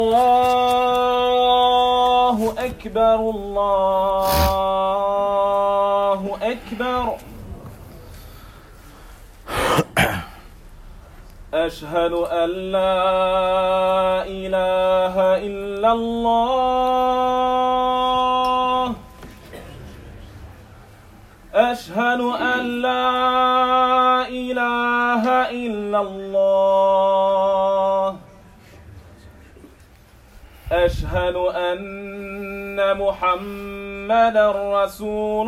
الله أكبر الله أكبر. أشهد أن لا إله إلا الله. أشهد أن لا إله إلا الله. أشهد أن محمدا رسول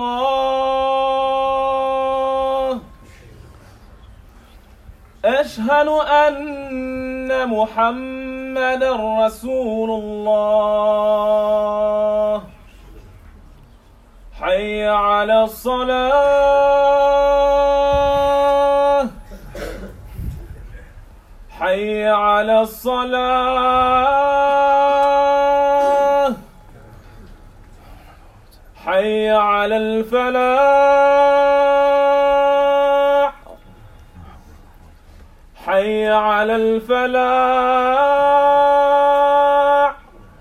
الله. أشهد أن محمدا رسول الله. حي على الصلاة. حي على الصلاة. حي على الفلاح. حي على الفلاح.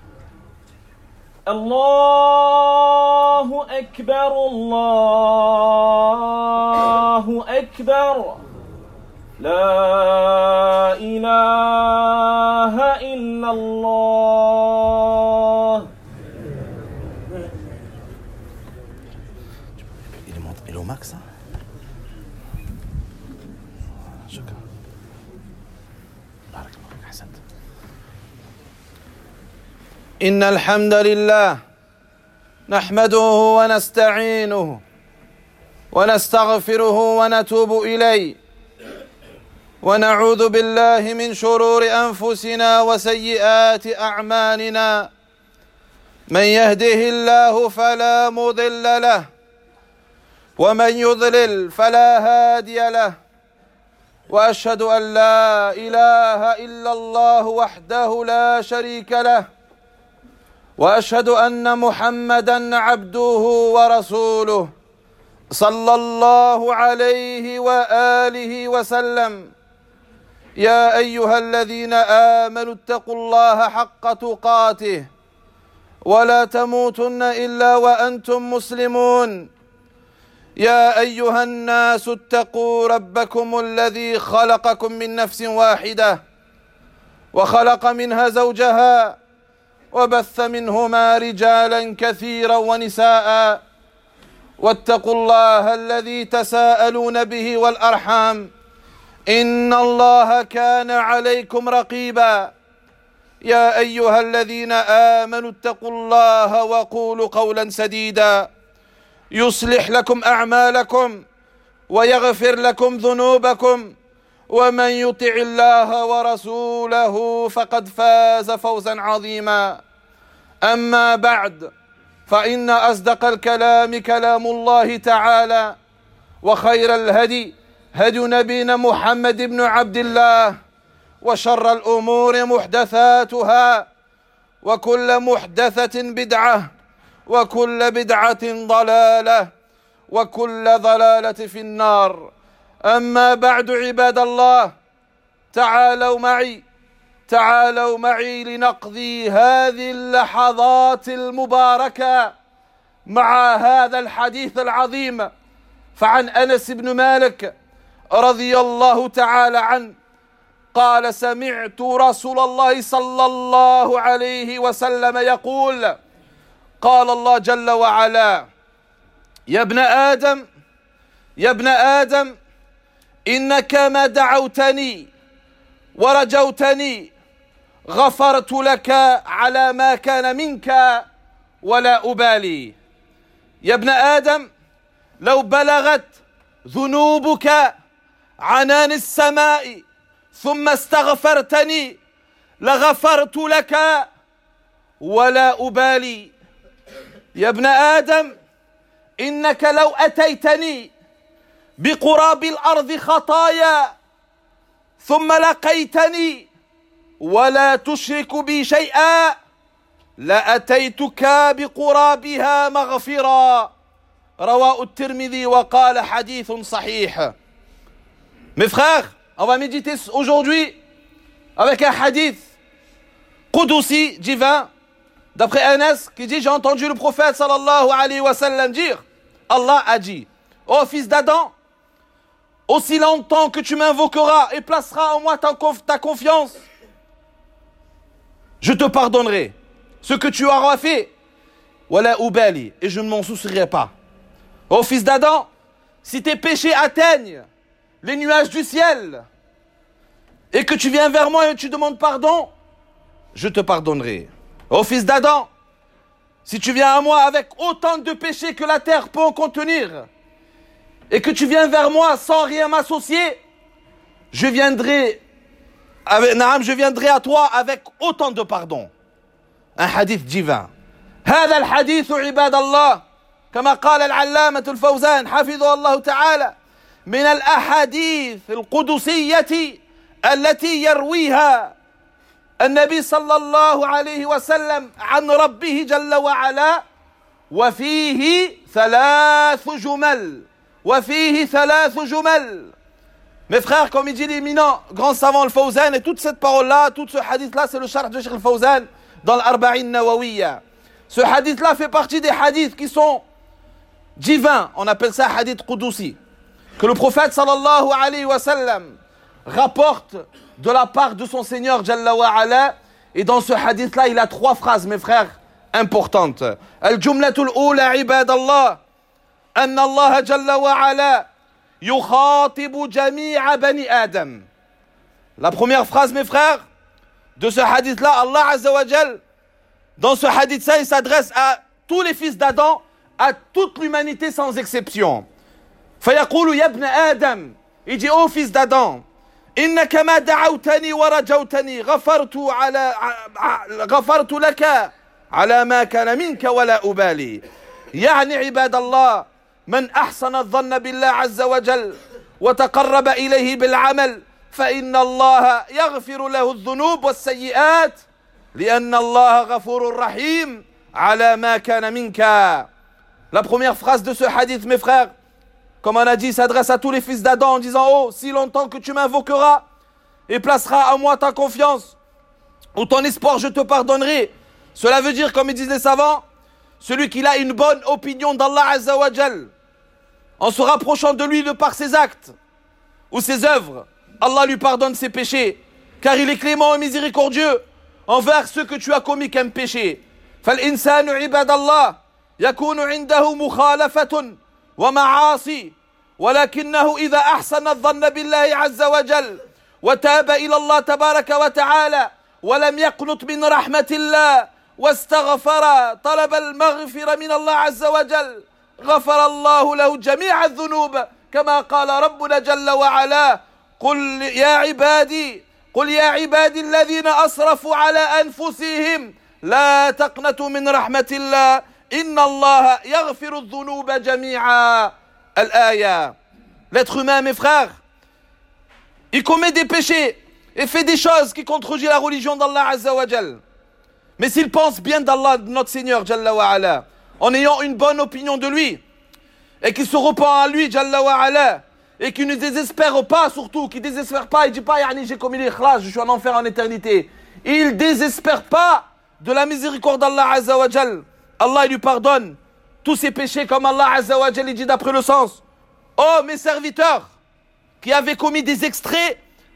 الله أكبر الله أكبر. لا إله إلا الله. Il est au max, hein? إن الحمد لله نحمده ونستعينه ونستغفره ونتوب إليه ونعوذ بالله من شرور أنفسنا وسيئات أعمالنا. من يهده الله فلا مضل له ومن يضلل فلا هادي له. وأشهد أن لا إله إلا الله وحده لا شريك له. وأشهد أن محمدًا عبده ورسوله صلى الله عليه وآله وسلم. يا أيها الذين آمنوا اتقوا الله حق تقاته ولا تموتن إلا وأنتم مسلمون. يا أيها الناس اتقوا ربكم الذي خلقكم من نفس واحدة وخلق منها زوجها وبث منهما رجالا كثيرا ونساء. واتقوا الله الذي تساءلون به والأرحام إن الله كان عليكم رقيبا. يا أيها الذين آمنوا اتقوا الله وقولوا قولا سديدا يصلح لكم أعمالكم ويغفر لكم ذنوبكم ومن يطع الله ورسوله فقد فاز فوزا عظيما. أما بعد فإن أصدق الكلام كلام الله تعالى وخير الهدي هدي نبينا محمد بن عبد الله وشر الأمور محدثاتها وكل محدثة بدعة وكل بدعة ضلالة وكل ضلالة في النار. أما بعد عباد الله تعالوا معي لنقضي هذه اللحظات المباركة مع هذا الحديث العظيم. فعن أنس بن مالك رضي الله تعالى عنه قال: سمعت رسول الله صلى الله عليه وسلم يقول: قال الله جل وعلا: يا ابن آدم إنك ما دعوتني ورجوتني غفرت لك على ما كان منك ولا أبالي. يا ابن آدم لو بلغت ذنوبك عنان السماء ثم استغفرتني لغفرت لك ولا أبالي. يا ابن آدم إنك لو أتيتني بقراب الأرض خطايا ثم لقيتني ولا تشرك بي شيئا لأتيتك بقرابها مغفرا. رواه الترمذي وقال حديث صحيح. Mes frères, on va méditer aujourd'hui avec un hadith Qudusi, divin, d'après Anas, qui dit, j'ai entendu le prophète sallallahu alayhi wa sallam dire, Allah a dit, ô fils d'Adam, aussi longtemps que tu m'invoqueras et placeras en moi ta confiance, je te pardonnerai ce que tu auras fait, wala ubali, et je ne m'en soucierai pas. Ô fils d'Adam, si tes péchés atteignent les nuages du ciel et que tu viens vers moi et tu demandes pardon, je te pardonnerai. Ô fils d'Adam, si tu viens à moi avec autant de péchés que la terre peut en contenir et que tu viens vers moi sans rien m'associer, je viendrai à toi avec autant de pardon. Un hadith divin. هذا الحديث عباد الله كما قال العلامة الفوزان حفظه الله تعالى من الأحاديث القدسية التي يرويها النبي صلى الله عليه وسلم عن ربه جل وعلا وفيه ثلاث جمل. Mes frères, comme il dit l'éminent grand savant al-Fawzan, et toute cette parole-là, tout ce hadith-là, c'est le sharh de Cheikh al-Fawzan dans l'Arba'in Nawawiyya. Ce hadith-là fait partie des hadiths qui sont divins. On appelle ça hadith qudusi. Que le prophète sallallahu alayhi wa sallam rapporte de la part de son Seigneur Jalla wa ala. Et dans ce hadith-là, il a 3 phrases, mes frères, importantes. Al-jumlatul ula ibadallah. Anna Allah Jalla wa ala yukhatibu jami'a bani Adam. La première phrase, mes frères, de ce hadith-là, Allah Azza wa Jal, dans ce hadith-là, il s'adresse à tous les fils d'Adam, à toute l'humanité sans exception. فيقول يا ابن آدم, il dit ô fils d'Adam, إنك ما دعوتني ورجوتني غفرت لك على ما كان منك ولا أبالي. يعني عباد الله من أحسن الظن بالله عز وجل وتقرب إليه بالعمل فإن الله يغفر له الذنوب والسيئات لأن الله غفور رحيم على ما كان منك. La première phrase de ce hadith, mes frères, comme on a dit, s'adresse à tous les fils d'Adam en disant oh, si longtemps que tu m'invoqueras et placeras en moi ta confiance ou ton espoir, je te pardonnerai. Cela veut dire, comme ils disent les savants, celui qui a une bonne opinion d'Allah Azza wa Jal, en se rapprochant de lui de par ses actes ou ses œuvres, Allah lui pardonne ses péchés, car il est clément et miséricordieux envers ceux que tu as commis comme péché. فالإنسان عباد الله يكون عنده مخالفة ومعاصي ولكنه إذا أحسن الظن بالله عز وجل وتاب إلى الله تبارك وتعالى ولم يقنط من رحمة الله واستغفر طلب المغفرة من الله عز وجل غفر الله له جميع الذنوب كما قال ربنا جل وعلا قل يا عبادي الذين أسرفوا على أنفسهم لا تقنطوا من رحمة الله إن الله يغفر الذنوب جميعا. الآية. L'être humain, mes frères, il commet des péchés et fait des choses qui contredisent la religion d'Allah Azza wa Jal. Mais s'il pense bien d'Allah, de notre Seigneur Jalla wa ala, en ayant une bonne opinion de lui, et qu'il se repent à lui Jalla wa ala, et qu'il ne désespère pas, surtout, qu'il ne désespère pas, il ne dit pas j'ai commis l'ikhlas, je suis en enfer en éternité. Il ne désespère pas de la miséricorde d'Allah Azza wa Jal. Allah il lui pardonne tous ses péchés, comme Allah Azza wa Jal il dit d'après le sens. Oh mes serviteurs, qui avez commis des extraits,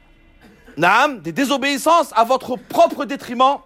des désobéissances à votre propre détriment,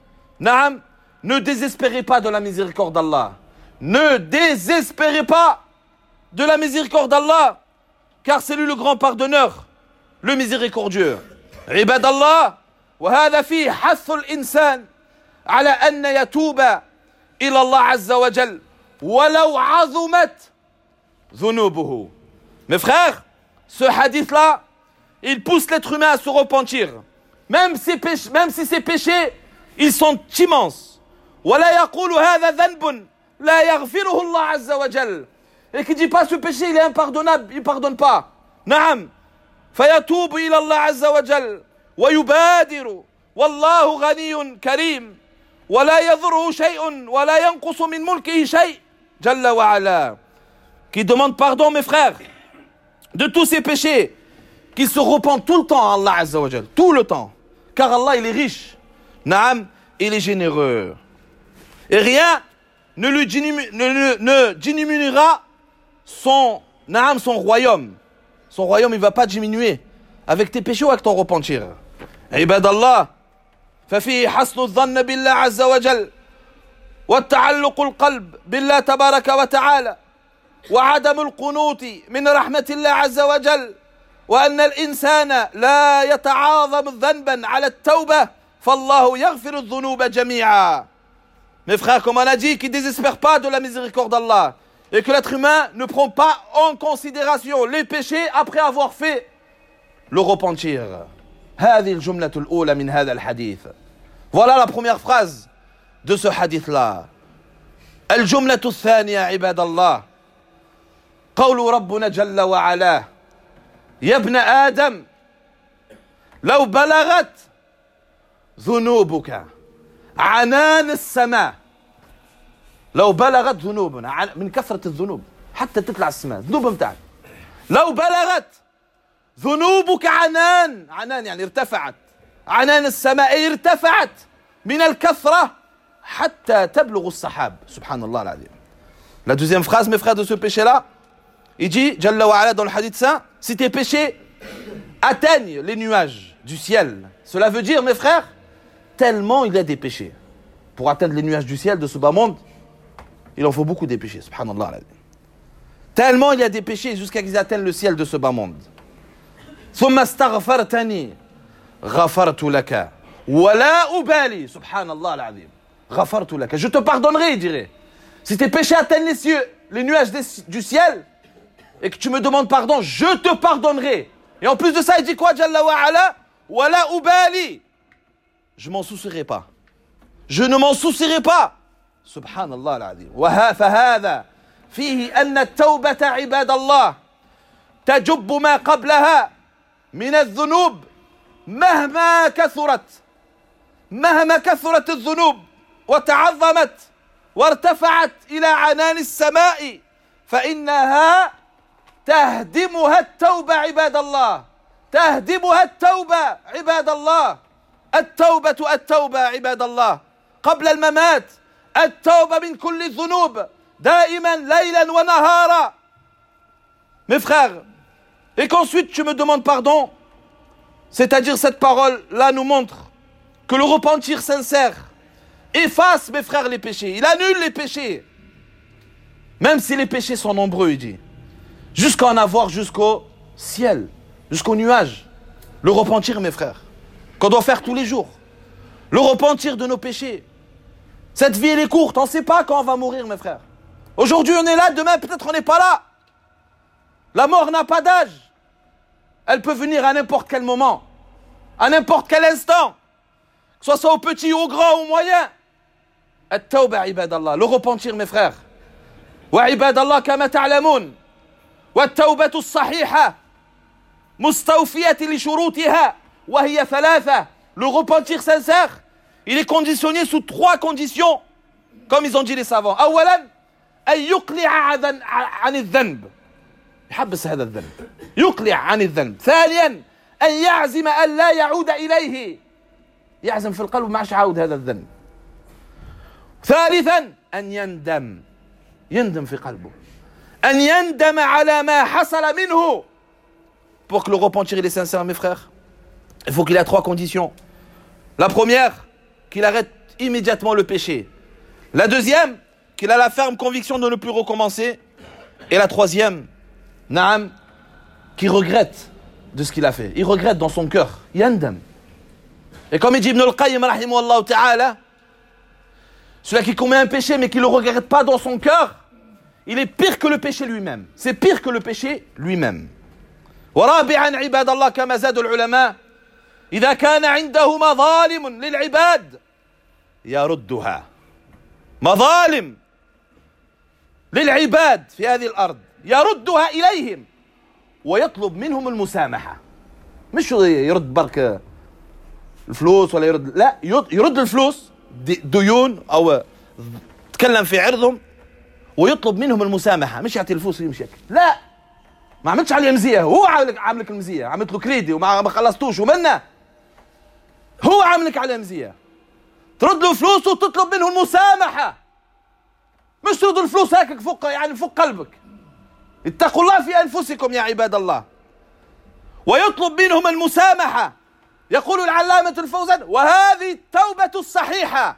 ne désespérez pas de la miséricorde d'Allah. Ne désespérez pas de la miséricorde d'Allah, car c'est lui le grand pardonneur, le miséricordieux. عباد الله وهذا فيه حث الإنسان على أن يتوب إلى الله عز وجل ولو عظمت ذنوبه. Mes frères, ce hadith-là, il pousse l'être humain à se repentir, même si ses péchés, ils sont immenses. ولا يقول هذا ذنب لا يغفره الله عز وجل. Et qui dit pas ce péché il est impardonnable, il pardonne pas. نعم فيتوب إلى الله عز وجل ويبادر والله غني كريم ولا يضره شيء ولا ينقص من ملكه شيء جل وعلا. Qui demande pardon, mes frères, de tous ses péchés, qui se repent tout le temps à Allah Azza wa Jal, tout le temps, car Allah il est riche. نعم il est généreux. Et rien ne diminuera son royaume. Son royaume, il ne va pas diminuer avec tes péchés ou avec ton repentir. عباد الله ففيه حسن الظن بالله عز وجل والتعلق القلب بالله تبارك وتعالى وعدم القنوط من رحمة الله عز وجل وأن الإنسان لا يتعاظم ذنبا على التوبة فالله يغفر الذنوب جميعا. Mes frères, comme on a dit, qui ne désespèrent pas de la miséricorde d'Allah et que l'être humain ne prend pas en considération les péchés après avoir fait le repentir. هذه الجملة الأولى من هذا الحديث. Voilà la première phrase de ce hadith-là. الجملة الثانية عباد الله قول ربنا جل وعلا يا ابن آدم لو بلغت ذنوبك عنان السماء لو بلغت ذنوبنا من كثرة الذنوب حتى تطلع السماء ذنوب متاعك لو بلغت ذنوبك عنان يعني ارتفعت عنان السماء ارتفعت من الكثرة حتى تبلغ السحاب سبحان الله العظيم. La deuxième phrase mes frères de ce péché là il dit Jalla wa ala dans le hadith saint si tes péchés atteignent les nuages du ciel cela veut dire mes frères tellement il y a des péchés pour atteindre les nuages du ciel de ce bas monde il en faut beaucoup des péchés subhanallah العظيم. Tellement il y a des péchés jusqu'à qu'ils atteignent le ciel de ce bas monde. ثم استغفرتني غفرت لك ولا أبالي سبحان الله العظيم غفرت لك je te pardonnerai il dirait si tes péchés atteignent les cieux les nuages du ciel et que tu me demandes pardon je te pardonnerai et en plus de ça il dit quoi Jalla wa ala ولا أبالي je m'en soucierai pas je ne m'en soucierai pas سبحان الله العظيم. فهذا فيه أن التوبة عباد الله تجب ما قبلها من الذنوب مهما كثرت الذنوب وتعظمت وارتفعت إلى عنان السماء فإنها تهدمها التوبة عباد الله تهدمها التوبة عباد الله التوبة عباد الله قبل الممات التوبة من كل الذنوب دائما ليلا ونهارا. Mes frères, et qu'ensuite tu me demandes pardon, c'est-à-dire cette parole-là nous montre que le repentir sincère efface, mes frères, les péchés. Il annule les péchés. Même si les péchés sont nombreux, il dit. Jusqu'à en avoir jusqu'au ciel, jusqu'au nuage. Le repentir, mes frères, qu'on doit faire tous les jours. Le repentir de nos péchés. Cette vie, elle est courte. On ne sait pas quand on va mourir, mes frères. Aujourd'hui, on est là. Demain, peut-être on n'est pas là. La mort n'a pas d'âge. Elle peut venir à n'importe quel moment. À n'importe quel instant. Que ce soit au petit, au grand, au moyen. At-tawba, ibadallah. Le repentir, mes frères. Wa ibadallah, kama ta'lamoun. Wa at-tawbatu as-sahiha. Mustawfiyati li shurutiha. Wa hiya thalatha. Le repentir sincère, il est conditionné sous 3 conditions. Comme ils ont dit les savants. Awalan, an yuqli'a 'an adh-dhanb. يحبس هذا الذنب يقلع عن الذنب. ثانيا أن يعزم أن لا يعود إليه يعزم في القلب ما عادش عاود هذا الذنب. ثالثا أن يندم في قلبه أن يندم على ما حصل منه. Pour que le repentir il est sincère mes frères il faut qu'il ait 3 conditions. La première qu'il arrête immédiatement le péché. La deuxième qu'il a la ferme conviction de ne plus recommencer. Et la troisième Naam, qui regrette de ce qu'il a fait. Il regrette dans son cœur. Yandam. Et comme il dit Ibn al-Qayyim, rahimahullah ta'ala, celui qui commet un péché mais qui ne le regrette pas dans son cœur, il est pire que le péché lui-même. C'est pire que le péché lui-même. ورابعا عباد الله كما زاد العلماء إذا كان عنده مظالم للعباد يردها. مظالم للعباد في هذه الأرض يردها إليهم ويطلب منهم المسامحة. مش يرد برك الفلوس ولا يرد لا يرد الفلوس ديون أو تكلم في عرضهم ويطلب منهم المسامحة. مش يعطي الفلوس ويمشي لا ما عملتش عليه مزية هو عاملك المزية عملت له كريدي وما خلصتوش ومنه هو عاملك عليه مزية ترد له فلوس وتطلب منه المسامحة، مش ترد الفلوس هكذا فوق يعني فوق قلبك. اتقوا الله في أنفسكم يا عباد الله. ويطلب منهم المسامحة. يقول العلامة الفوزان: وهذه التوبة الصحيحة،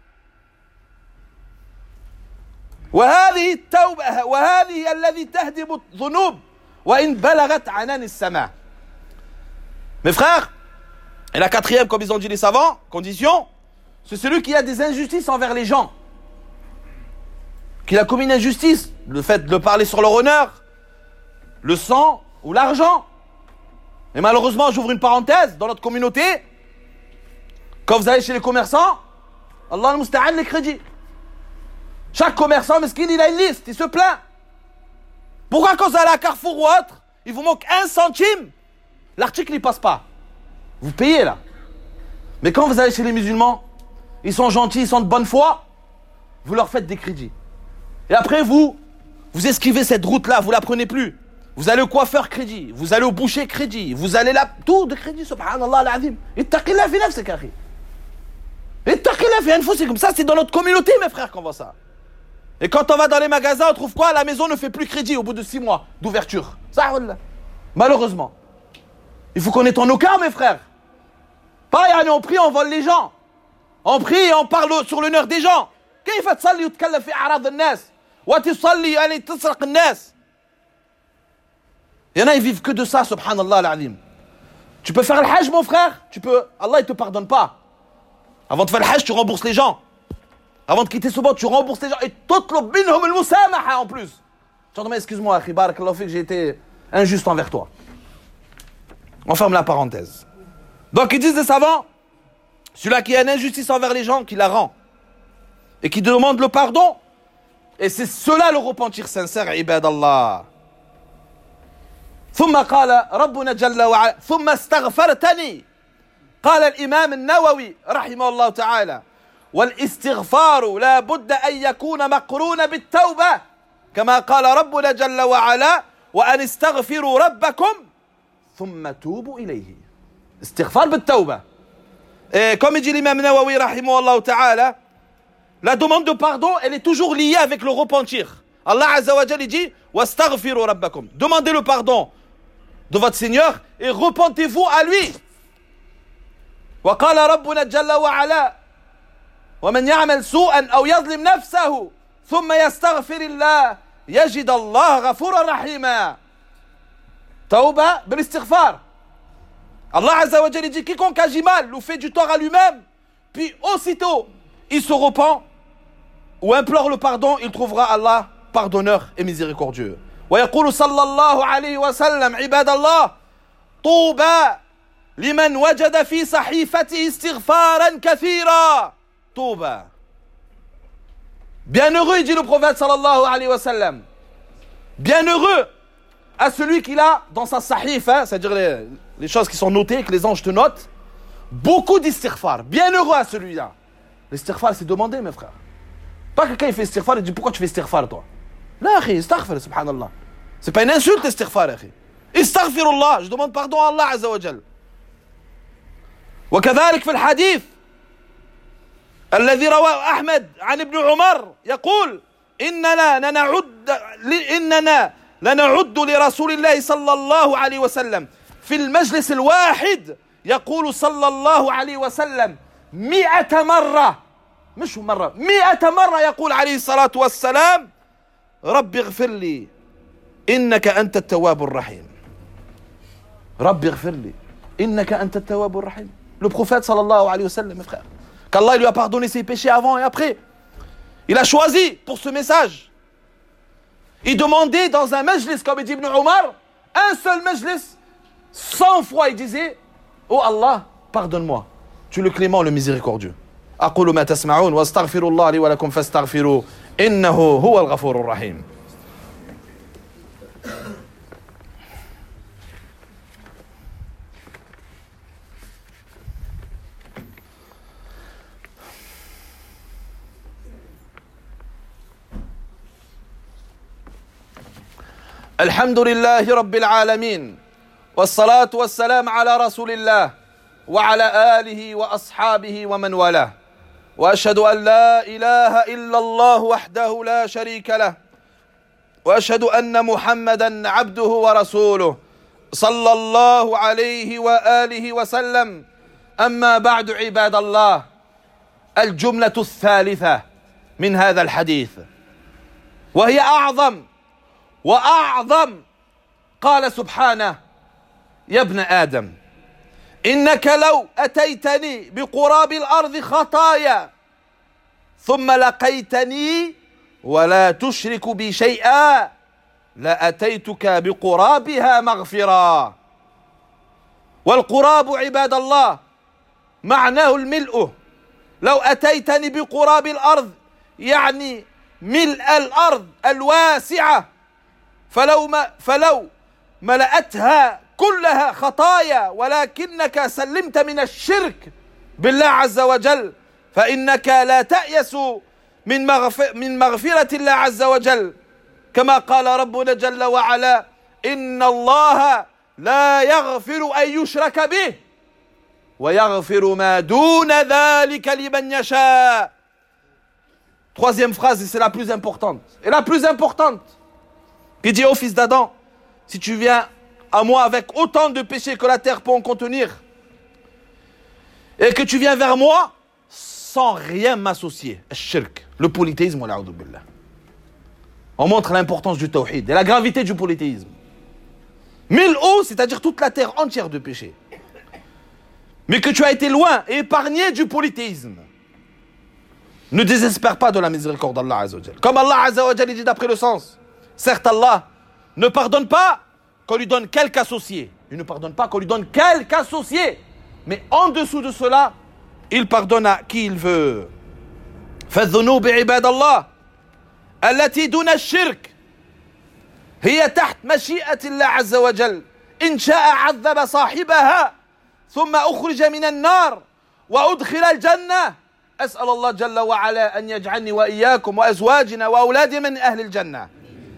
وهذه التوبة وهذه الذي تهدم الذنوب وإن بلغت عنان السماء. Mes frères, et la quatrième, comme ils ont dit les savants, condition, c'est celui qui a des injustices envers les gens, qu'il a commis une injustice, le fait de parler sur leur honneur, le sang ou l'argent. Et malheureusement, j'ouvre une parenthèse, dans notre communauté, quand vous allez chez les commerçants, Allah al-Musta'an, les crédits. Chaque commerçant, mesquin, il a une liste, il se plaint. Pourquoi quand vous allez à Carrefour ou autre, il vous manque 1 centime, l'article il passe pas. Vous payez là. Mais quand vous allez chez les musulmans, ils sont gentils, ils sont de bonne foi, vous leur faites des crédits. Et après vous esquivez cette route-là, vous la prenez plus. Vous allez au coiffeur crédit, vous allez au boucher crédit, vous allez là, tout de crédit, subhanallah al-azim. Ittaqillah fi nafsik akhi. Ittaqillah fi anfusikum. Ça c'est dans notre communauté mes frères qu'on voit ça. Et quand on va dans les magasins, on trouve quoi? La maison ne fait plus crédit au bout de 6 mois d'ouverture. Ça, malheureusement. Il faut qu'on ait en aucun, mes frères. Pas, on prie, on vole les gens. On prie et on parle sur l'honneur des gens. كيف تصلي وتتكلم في أعراض الناس وتصلي يعني تسرق الناس. Il y en a, ils vivent que de ça, subhanallah al-azim. Tu peux faire le hajj, mon frère. Allah, il te pardonne pas. Avant de faire le hajj, tu rembourses les gens. Avant de quitter ce monde, tu rembourses les gens. Et tutlub minhum al-musamaha en plus. Tu dis, mais excuse-moi, akhi, barakallahu fik, j'ai été injuste envers toi. On ferme la parenthèse. Donc ils disent les savants, celui-là qui a une injustice envers les gens, qui la rend. Et qui demande le pardon. Et c'est cela le repentir sincère, ibadallah. ثم قال ربنا جل وعلا ثم استغفرتني. قال الإمام النووي رحمه الله تعالى: والاستغفار لا بد أن يكون مقرون بالتوبة كما قال ربنا جل وعلا: وأن استغفروا ربكم ثم توبوا إليه. استغفار بالتوبة. Et comme dit l'imam Nawawi رحمه الله تعالى, la demande de pardon, elle est toujours liée avec le repentir. Allah Azza wa Jalla dit: واستغفروا ربكم. Demandez le pardon de votre Seigneur et repentez-vous à lui. وقال ربنا جل وعلا: ومن يعمل سوءا أو يظلم نفسه ثم يستغفر الله يجد الله غفورا رحيما. توبة بالاستغفار. Allah Azza wa Jalla dit: quiconque agit mal ou fait du tort à lui-même, puis aussitôt il se repent ou implore le pardon, il trouvera Allah pardonneur et miséricordieux. ويقول صلى الله عليه وسلم: عباد الله طوبى لمن وجد في صحيفته استغفارا كثيرا. طوبى. Bienheureux, dit le prophète sallallahu alayhi wa sallam. Bienheureux à celui qui a dans sa sahif, c'est-à-dire les choses qui sont notées, que les anges te notent, beaucoup d'istighfar. Bienheureux à celui-là. L'istighfar, c'est demander, mes frères. Pas quelqu'un il fait istighfar et dit: pourquoi tu fais istighfar toi? Là, akhi, istaghfir, subhanallah. C'est pas une insulte, istighfar, akhi. Istaghfirullah, je demande pardon à Allah Azza wa Jal. وكذلك في الحديث الذي رواه أحمد عن ابن عمر يقول: إننا لنعد لرسول الله صلى الله عليه وسلم في المجلس الواحد يقول صلى الله عليه وسلم 100 مرة، مش مرة، 100 مرة يقول عليه الصلاة والسلام: رب اغفر لي إنك أنت التواب الرحيم. رب اغفر لي إنك أنت التواب الرحيم. Le prophète sallallahu alayhi wa sallam, mes frères, qu'Allah lui a pardonné ses péchés avant et après. Il a choisi pour ce message. Il demandait dans un majlis, comme dit Ibn Omar, un seul majlis, 100 fois il disait: oh Allah, pardonne-moi, tu es le clément, le miséricordieux. أقول ما تسمعون واستغفر الله لي ولكم فاستغفروه إنه هو الغفور الرحيم. الحمد لله رب العالمين والصلاة والسلام على رسول الله وعلى آله وأصحابه ومن والاه. وأشهد أن لا إله إلا الله وحده لا شريك له وأشهد أن محمدا عبده ورسوله صلى الله عليه وآله وسلم. أما بعد عباد الله، الجملة الثالثة من هذا الحديث وهي أعظم وأعظم. قال سبحانه: يا ابن آدم إنك لو أتيتني بقراب الأرض خطايا ثم لقيتني ولا تشرك بي شيئا لأتيتك بقرابها مغفرا. والقراب عباد الله معناه الملء. لو أتيتني بقراب الأرض يعني ملء الأرض الواسعة، فلو ملأتها كلها خطايا ولكنك سلمت من الشرك بالله عز وجل، فإنك لا تأيس من مغفرة الله عز وجل، كما قال ربنا جل وعلا: إن الله لا يغفر أن يشرك به ويغفر ما دون ذلك لمن يشاء. Troisième phrase, et c'est la plus importante. Et la plus importante, qui dit: ô fils d'Adam, si tu viens à moi avec autant de péchés que la terre peut en contenir, et que tu viens vers moi sans rien m'associer, shirk, le polythéisme, on montre l'importance du tawhid et la gravité du polythéisme. Mil'ou, c'est-à-dire toute la terre entière de péchés, mais que tu as été loin et épargné du polythéisme. Ne désespère pas de la miséricorde d'Allah Azza wa Jal. Comme Allah Azza wa Jal dit d'après le sens, certes Allah ne pardonne pas qu'on lui donne quelque associé. Il ne pardonne pas qu'on lui donne quelque associé. Mais en dessous de cela, il pardonne à qui il veut. فالذنوب عباد الله التي دون الشرك هي تحت مشيئة الله عز وجل. إن شاء عذب صاحبها ثم أخرج من النار وأدخل الجنة. أسأل الله جل وعلا أن يجعلني وإياكم وأزواجنا وأولادنا من أهل الجنة.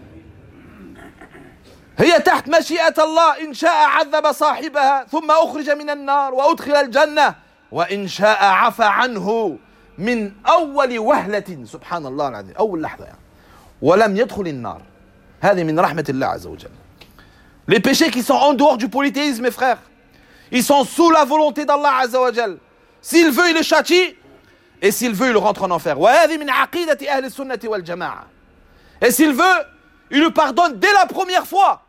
هي تحت مشيئة الله. إن شاء عذب صاحبها ثم أخرج من النار وأدخل الجنة وإن شاء عفى عنه من أول وهلة. سبحان الله العظيم، أول لحظة يعني. ولم يدخل النار. هذه من رحمة الله عز وجل. Les péchés qui sont en dehors du polythéisme, mes frères, ils sont sous la volonté d'Allah Azza wa Jal. S'il veut, il le châtie, et s'il veut, il rentre en enfer. وهذه من عقيدة أهل السنة والجماعة. Et s'il veut, il le pardonne dès la première fois,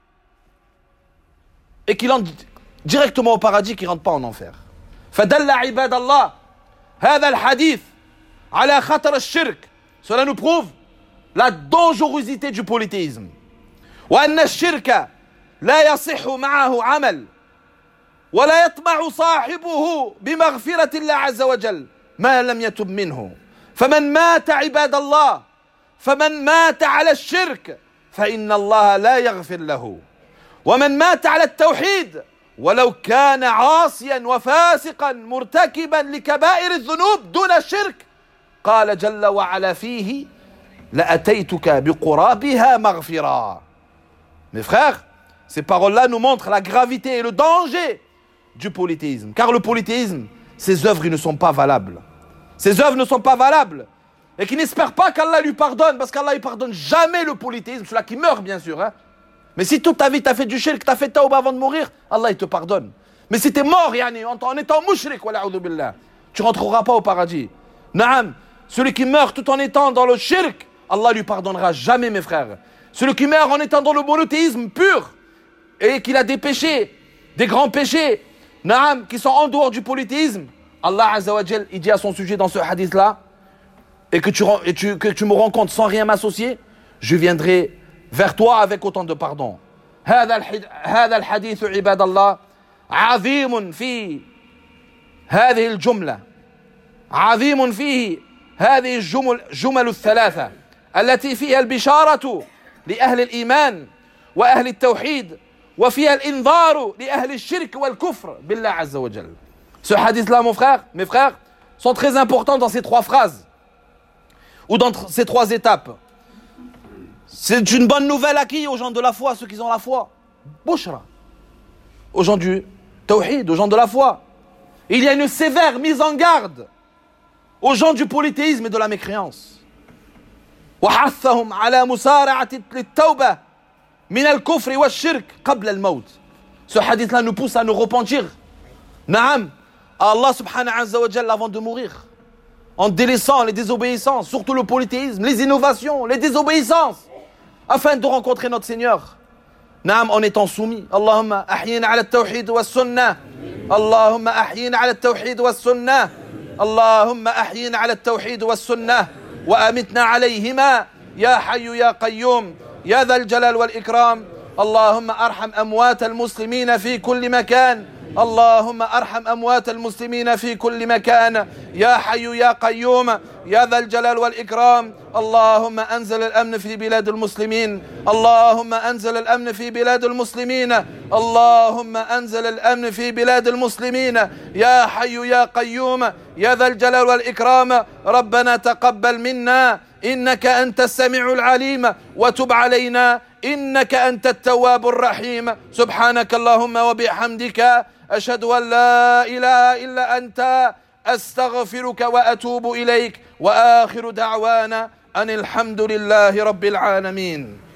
et qu'il entre directement au paradis, qu'il ne rentre pas en enfer. فدل عباد الله هذا الحديث على خطر الشرك. Cela nous prouve la dangerosité du polythéisme. وأن الشرك لا يصح معه عمل ولا يطمع صاحبه بمغفرة الله عز وجل ما لم يتب منه. فمن مات عباد الله فمن مات على الشرك فإن الله لا يغفر له. ومن مات على التوحيد ولو كان عاصيا وفاسقا مرتكبا لكبائر الذنوب دون الشرك قال جل وعلا فيه لأتيتك بقرابها مغفرا. Mes frères, ces paroles-là nous montrent la gravité et le danger du polythéisme. Car le polythéisme, ses œuvres ne sont pas valables. Ses œuvres ne sont pas valables. Et qui n'espère pas qu'Allah lui pardonne, parce qu'Allah ne pardonne jamais le polythéisme, celui qui meurt bien sûr. Hein. Mais si toute ta vie tu as fait du shirk, tu as fait tawbah avant de mourir, Allah il te pardonne. Mais si tu es mort en étant mushrik, tu ne rentreras pas au paradis. Naam, celui qui meurt tout en étant dans le shirk, Allah lui pardonnera jamais, mes frères. Celui qui meurt en étant dans le monothéisme pur et qu'il a des péchés, des grands péchés, naam, qui sont en dehors du polythéisme, Allah Azza wa Jal, il dit à son sujet dans ce hadith-là, et que tu me rencontres sans rien m'associer, je viendrai vers toi avec autant de pardon. هذا الحديث عباد الله عظيم في هذه الجملة، عظيم فيه هذه الجمل الثلاثة التي فيها البشارة لأهل الإيمان وأهل التوحيد وفيها الإنذار لأهل الشرك والكفر بالله عز وجل. Ce hadith-là, mes frères, sont très importants dans ces trois phrases, ou dans ces trois étapes. C'est une bonne nouvelle à qui? Aux gens de la foi, ceux qui ont la foi. Bushra. Aux gens du tawhid, aux gens de la foi. Il y a une sévère mise en garde aux gens du polythéisme et de la mécréance. وحثهم على مسارعة للتوبة من الكفر والشرك قبل الموت. Ce hadith-là nous pousse à nous repentir. Naam, Allah subhanahu wa ta'ala avant de mourir, en délaissant les désobéissances, surtout le polythéisme, les innovations, les désobéissances, afin de rencontrer notre Seigneur. Naam, en étant soumis. Allahumma ahyina ala al-tawhid wa sunnah. Allahumma ahyina ala al-tawhid wa sunnah. Allahumma ahyina ala al-tawhid wa sunnah. وأمتنا عليهما يا حي يا قيوم يا ذا الجلال والإكرام. اللهم أرحم أموات المسلمين في كل مكان. اللهم أرحم أموات المسلمين في كل مكان يا حي يا قيوم يا ذا الجلال والإكرام. اللهم أنزل الأمن في بلاد المسلمين. اللهم أنزل الأمن في بلاد المسلمين. اللهم أنزل الأمن في بلاد المسلمين يا حي يا قيوم يا ذا الجلال والإكرام. ربنا تقبل منا إنك أنت السميع العليم وتب علينا إنك أنت التواب الرحيم. سبحانك اللهم وبحمدك أشهد أن لا إله إلا أنت أستغفرك وأتوب إليك. وآخر دعوانا أن الحمد لله رب العالمين.